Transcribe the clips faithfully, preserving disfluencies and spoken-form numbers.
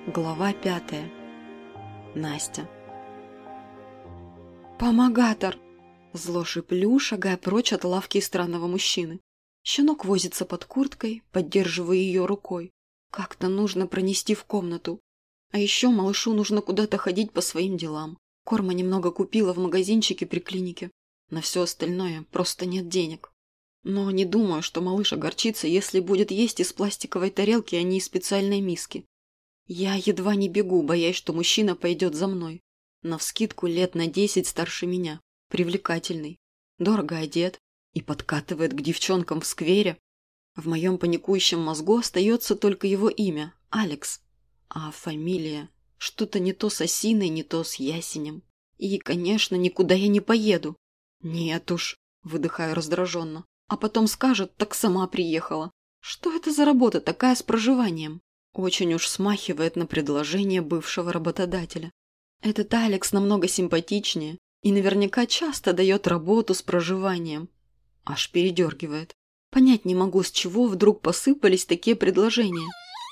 Глава пятая. Настя. «Помогатор!» Зло шиплю, шагая прочь от лавки странного мужчины. Щенок возится под курткой, поддерживая ее рукой. Как-то нужно пронести в комнату. А еще малышу нужно куда-то ходить по своим делам. Корма немного купила в магазинчике при клинике. На все остальное просто нет денег. Но не думаю, что малыш огорчится, если будет есть из пластиковой тарелки, а не из специальной миски. Я едва не бегу, боясь, что мужчина пойдет за мной. Навскидку лет на десять старше меня. Привлекательный. Дорого одет. И подкатывает к девчонкам в сквере. В моем паникующем мозгу остается только его имя – Алекс. А фамилия – что-то не то с осиной, не то с ясенем. И, конечно, никуда я не поеду. Нет уж, выдыхаю раздраженно. А потом скажет, так сама приехала. Что это за работа такая с проживанием? Очень уж смахивает на предложение бывшего работодателя. Этот Алекс намного симпатичнее и наверняка часто дает работу с проживанием. Аж передергивает. Понять не могу, с чего вдруг посыпались такие предложения.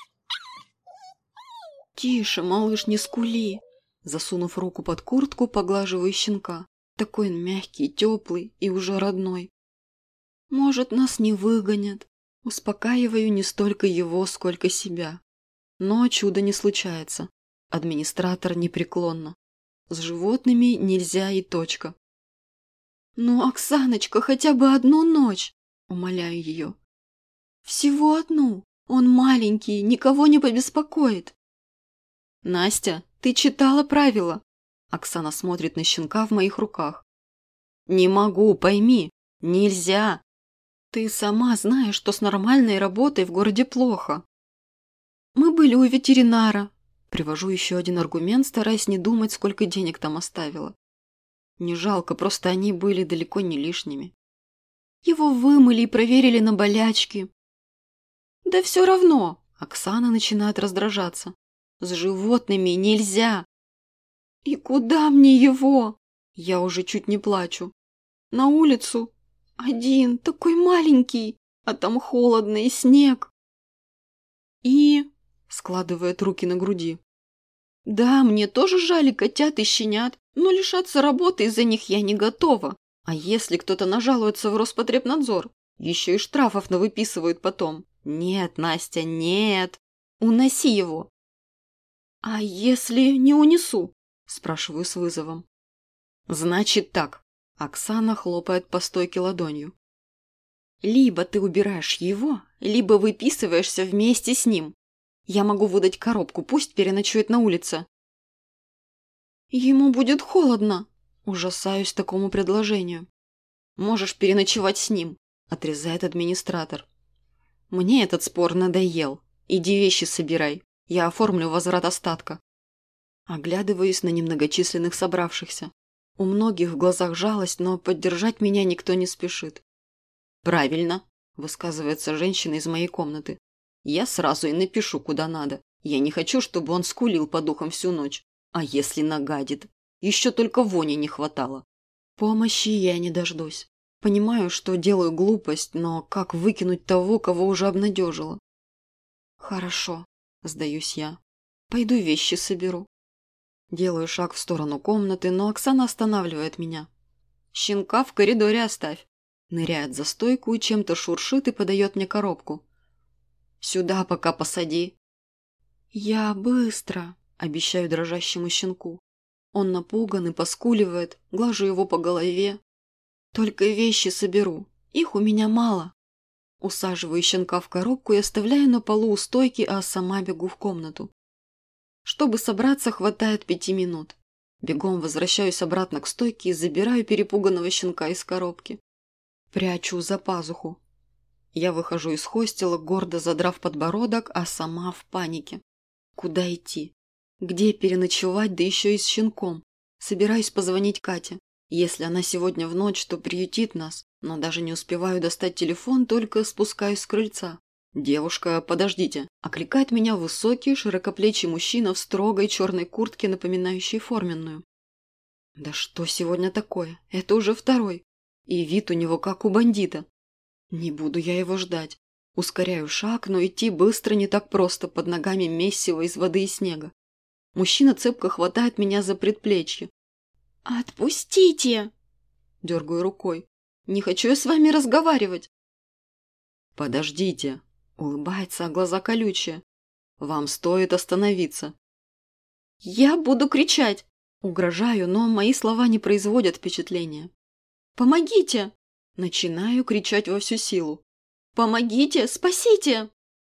«Тише, малыш, не скули!» Засунув руку под куртку, поглаживаю щенка. Такой он мягкий, теплый и уже родной. «Может, нас не выгонят?» Успокаиваю не столько его, сколько себя. Но чуда не случается. Администратор непреклонна. С животными нельзя и точка. «Ну, Оксаночка, хотя бы одну ночь!» Умоляю ее. «Всего одну. Он маленький, никого не побеспокоит». «Настя, ты читала правила?» Оксана смотрит на щенка в моих руках. «Не могу, пойми. Нельзя. Ты сама знаешь, что с нормальной работой в городе плохо». «Мы были у ветеринара». Привожу еще один аргумент, стараясь не думать, сколько денег там оставила. Не жалко, просто они были далеко не лишними. Его вымыли и проверили на болячки. «Да все равно!» Оксана начинает раздражаться. «С животными нельзя!» «И куда мне его?» Я уже чуть не плачу. «На улицу? Один, такой маленький, а там холодно и снег». «И...» складывает руки на груди. «Да, мне тоже жаль котят и щенят, но лишаться работы из-за них я не готова. А если кто-то нажалуется в Роспотребнадзор? Еще и штрафов навыписывают потом. Нет, Настя, нет. Уноси его». «А если не унесу?» Спрашиваю с вызовом. «Значит так». Оксана хлопает по стойке ладонью. «Либо ты убираешь его, либо выписываешься вместе с ним. Я могу выдать коробку, пусть переночует на улице». «Ему будет холодно». Ужасаюсь такому предложению. «Можешь переночевать с ним», – отрезает администратор. «Мне этот спор надоел. Иди вещи собирай. Я оформлю возврат остатка». Оглядываюсь на немногочисленных собравшихся. У многих в глазах жалость, но поддержать меня никто не спешит. «Правильно», – высказывается женщина из моей комнаты. «Я сразу и напишу, куда надо. Я не хочу, чтобы он скулил по духам всю ночь. А если нагадит? Еще только вони не хватало». Помощи я не дождусь. Понимаю, что делаю глупость, но как выкинуть того, кого уже обнадежила? «Хорошо», – сдаюсь я. «Пойду вещи соберу». Делаю шаг в сторону комнаты, но Оксана останавливает меня. «Щенка в коридоре оставь». Ныряет за стойку и чем-то шуршит и подает мне коробку. «Сюда пока посади». «Я быстро», – обещаю дрожащему щенку. Он напуган и поскуливает, глажу его по голове. «Только вещи соберу, их у меня мало». Усаживаю щенка в коробку и оставляю на полу у стойки, а сама бегу в комнату. Чтобы собраться, хватает пяти минут. Бегом возвращаюсь обратно к стойке и забираю перепуганного щенка из коробки. Прячу за пазуху. Я выхожу из хостела, гордо задрав подбородок, а сама в панике. Куда идти? Где переночевать, да еще и с щенком? Собираюсь позвонить Кате. Если она сегодня в ночь, то приютит нас, но даже не успеваю достать телефон, только спускаюсь с крыльца. «Девушка, подождите!» – окликает меня высокий, широкоплечий мужчина в строгой черной куртке, напоминающей форменную. Да что сегодня такое? Это уже второй. И вид у него как у бандита. Не буду я его ждать. Ускоряю шаг, но идти быстро не так просто, под ногами месиво из воды и снега. Мужчина цепко хватает меня за предплечье. «Отпустите!» Дергаю рукой. «Не хочу я с вами разговаривать!» «Подождите!» Улыбается, а глаза колючие. «Вам стоит остановиться!» «Я буду кричать!» Угрожаю, но мои слова не производят впечатления. «Помогите!» Начинаю кричать во всю силу. «Помогите! Спасите!»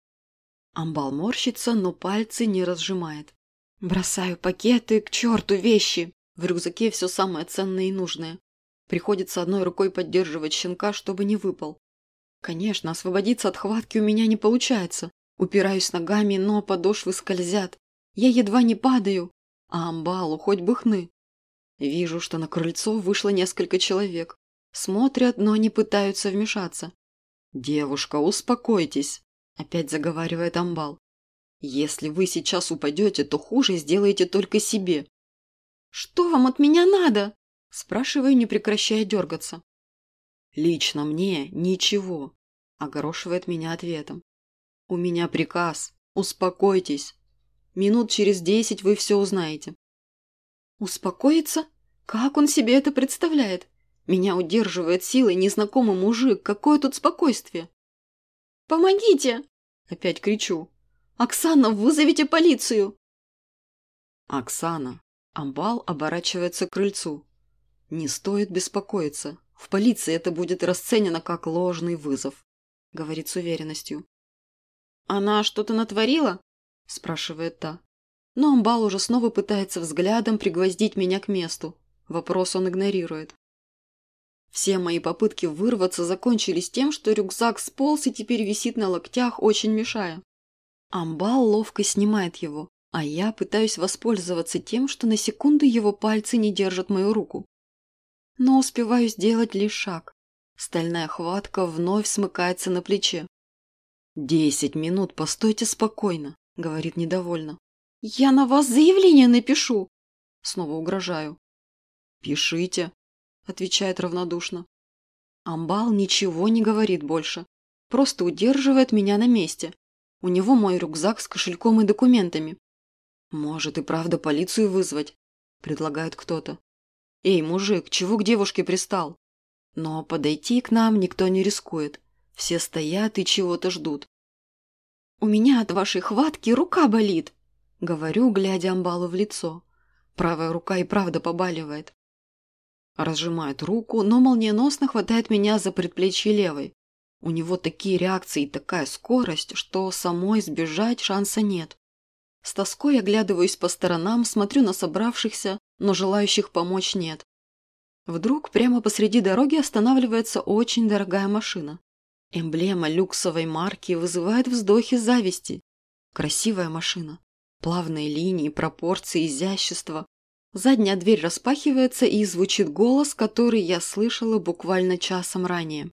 Амбал морщится, но пальцы не разжимает. Бросаю пакеты, к черту вещи. В рюкзаке все самое ценное и нужное. Приходится одной рукой поддерживать щенка, чтобы не выпал. Конечно, освободиться от хватки у меня не получается. Упираюсь ногами, но подошвы скользят. Я едва не падаю, а Амбалу хоть бы хны. Вижу, что на крыльцо вышло несколько человек. Смотрят, но не пытаются вмешаться. «Девушка, успокойтесь», – опять заговаривает Амбал. «Если вы сейчас упадете, то хуже сделаете только себе». «Что вам от меня надо?» – спрашиваю, не прекращая дергаться. «Лично мне ничего», – огорошивает меня ответом. «У меня приказ. Успокойтесь. Минут через десять вы все узнаете». «Успокоиться? Как он себе это представляет? Меня удерживает силой незнакомый мужик. Какое тут спокойствие?» «Помогите!» – опять кричу. «Оксана, вызовите полицию!» «Оксана!» – Амбал оборачивается к крыльцу. «Не стоит беспокоиться. В полиции это будет расценено как ложный вызов», – говорит с уверенностью. «Она что-то натворила?» – спрашивает та. Но Амбал уже снова пытается взглядом пригвоздить меня к месту. Вопрос он игнорирует. Все мои попытки вырваться закончились тем, что рюкзак сполз и теперь висит на локтях, очень мешая. Амбал ловко снимает его, а я пытаюсь воспользоваться тем, что на секунду его пальцы не держат мою руку. Но успеваю сделать лишь шаг. Стальная хватка вновь смыкается на плече. «Десять минут, постойте спокойно», — говорит недовольно. «Я на вас заявление напишу!» Снова угрожаю. «Пишите», — отвечает равнодушно. Амбал ничего не говорит больше, просто удерживает меня на месте. У него мой рюкзак с кошельком и документами. «Может и правда полицию вызвать?» – предлагает кто-то. «Эй, мужик, чего к девушке пристал?» Но подойти к нам никто не рискует. Все стоят и чего-то ждут. «У меня от вашей хватки рука болит», – говорю, глядя Амбалу в лицо. Правая рука и правда побаливает. Разжимает руку, но молниеносно хватает меня за предплечье левой. У него такие реакции и такая скорость, что самой сбежать шанса нет. С тоской оглядываюсь по сторонам, смотрю на собравшихся, но желающих помочь нет. Вдруг прямо посреди дороги останавливается очень дорогая машина. Эмблема люксовой марки вызывает вздохи зависти. Красивая машина. Плавные линии, пропорции, изящество. Задняя дверь распахивается, и звучит голос, который я слышала буквально часом ранее.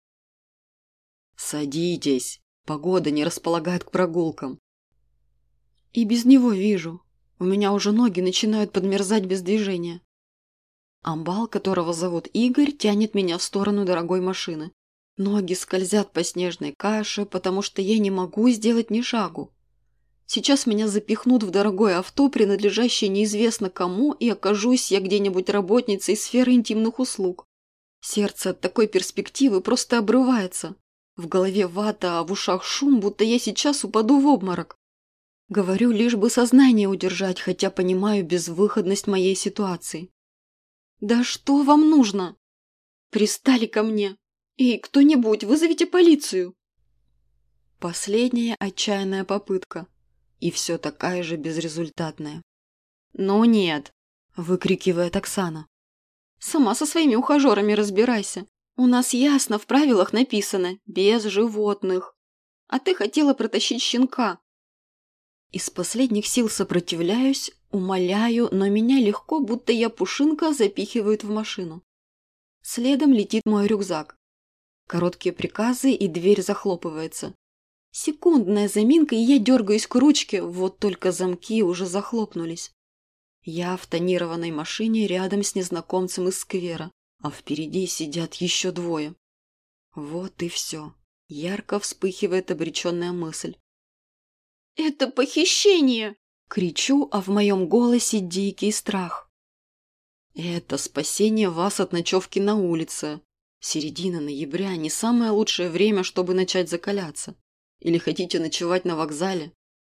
«Садитесь. Погода не располагает к прогулкам». И без него вижу. У меня уже ноги начинают подмерзать без движения. Амбал, которого зовут Игорь, тянет меня в сторону дорогой машины. Ноги скользят по снежной каше, потому что я не могу сделать ни шагу. Сейчас меня запихнут в дорогое авто, принадлежащее неизвестно кому, и окажусь я где-нибудь работницей сферы интимных услуг. Сердце от такой перспективы просто обрывается. В голове вата, а в ушах шум, будто я сейчас упаду в обморок. Говорю, лишь бы сознание удержать, хотя понимаю безвыходность моей ситуации. «Да что вам нужно?» «Пристали ко мне! Эй, кто-нибудь, вызовите полицию!» Последняя отчаянная попытка. И все такая же безрезультатная. «Ну нет!» – выкрикивает Оксана. «Сама со своими ухажерами разбирайся. У нас ясно в правилах написано «без животных». А ты хотела протащить щенка». Из последних сил сопротивляюсь, умоляю, но меня легко, будто я пушинка, запихивают в машину. Следом летит мой рюкзак. Короткие приказы, и дверь захлопывается. Секундная заминка, и я дергаюсь к ручке, вот только замки уже захлопнулись. Я в тонированной машине рядом с незнакомцем из сквера, а впереди сидят еще двое. Вот и все. Ярко вспыхивает обреченная мысль. «Это похищение!» Кричу, а в моем голосе дикий страх. Это спасение вас от ночевки на улице. Середина ноября не самое лучшее время, чтобы начать закаляться. Или хотите ночевать на вокзале?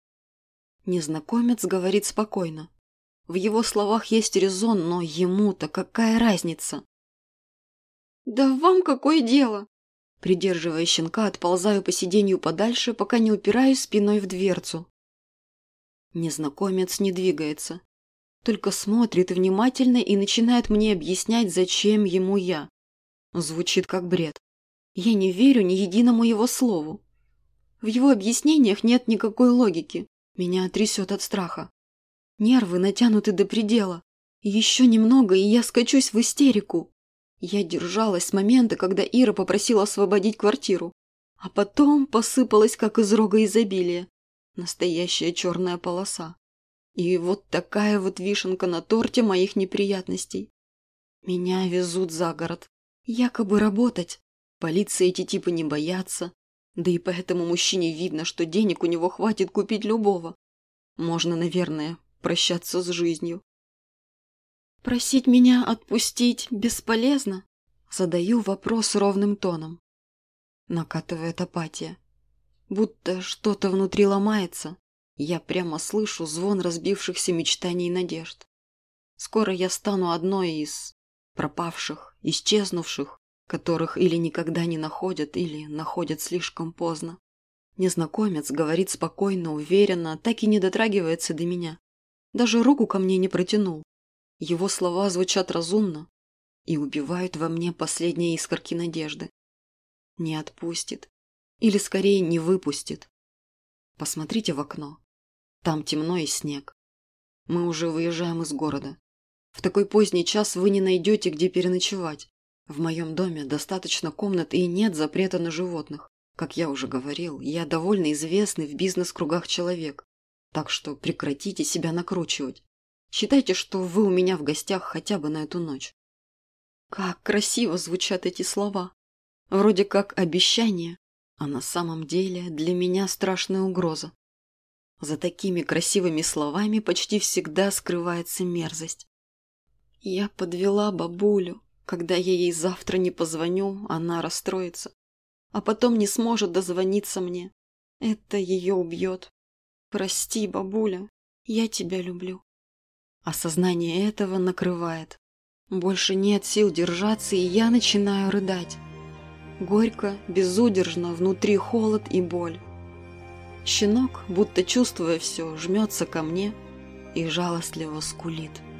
Незнакомец говорит спокойно. В его словах есть резон, но ему-то какая разница? «Да вам какое дело?» Придерживая щенка, отползаю по сиденью подальше, пока не упираюсь спиной в дверцу. Незнакомец не двигается. Только смотрит внимательно и начинает мне объяснять, зачем ему я. Звучит как бред. Я не верю ни единому его слову. В его объяснениях нет никакой логики. Меня трясет от страха. Нервы натянуты до предела. Еще немного, и я скачусь в истерику. Я держалась с момента, когда Ира попросила освободить квартиру. А потом посыпалась, как из рога изобилия. Настоящая черная полоса. И вот такая вот вишенка на торте моих неприятностей. Меня везут за город. Якобы работать. Полиции эти типы не боятся. Да и по этому мужчине видно, что денег у него хватит купить любого. Можно, наверное, прощаться с жизнью. «Просить меня отпустить бесполезно?» Задаю вопрос ровным тоном. Накатывает апатия. Будто что-то внутри ломается. Я прямо слышу звон разбившихся мечтаний и надежд. Скоро я стану одной из пропавших, исчезнувших, которых или никогда не находят, или находят слишком поздно. Незнакомец говорит спокойно, уверенно, так и не дотрагивается до меня. Даже руку ко мне не протянул. Его слова звучат разумно и убивают во мне последние искорки надежды. Не отпустит. Или скорее не выпустит. Посмотрите в окно. Там темно и снег. Мы уже выезжаем из города. В такой поздний час вы не найдете, где переночевать. В моем доме достаточно комнат и нет запрета на животных. Как я уже говорил, я довольно известный в бизнес-кругах человек. Так что прекратите себя накручивать. Считайте, что вы у меня в гостях хотя бы на эту ночь. Как красиво звучат эти слова. Вроде как обещание, а на самом деле для меня страшная угроза. За такими красивыми словами почти всегда скрывается мерзость. Я подвела бабулю. Когда я ей завтра не позвоню, она расстроится. А потом не сможет дозвониться мне. Это ее убьет. Прости, бабуля, я тебя люблю. Осознание этого накрывает. Больше нет сил держаться, и я начинаю рыдать. Горько, безудержно, внутри холод и боль. Щенок, будто чувствуя все, жмется ко мне и жалостливо скулит.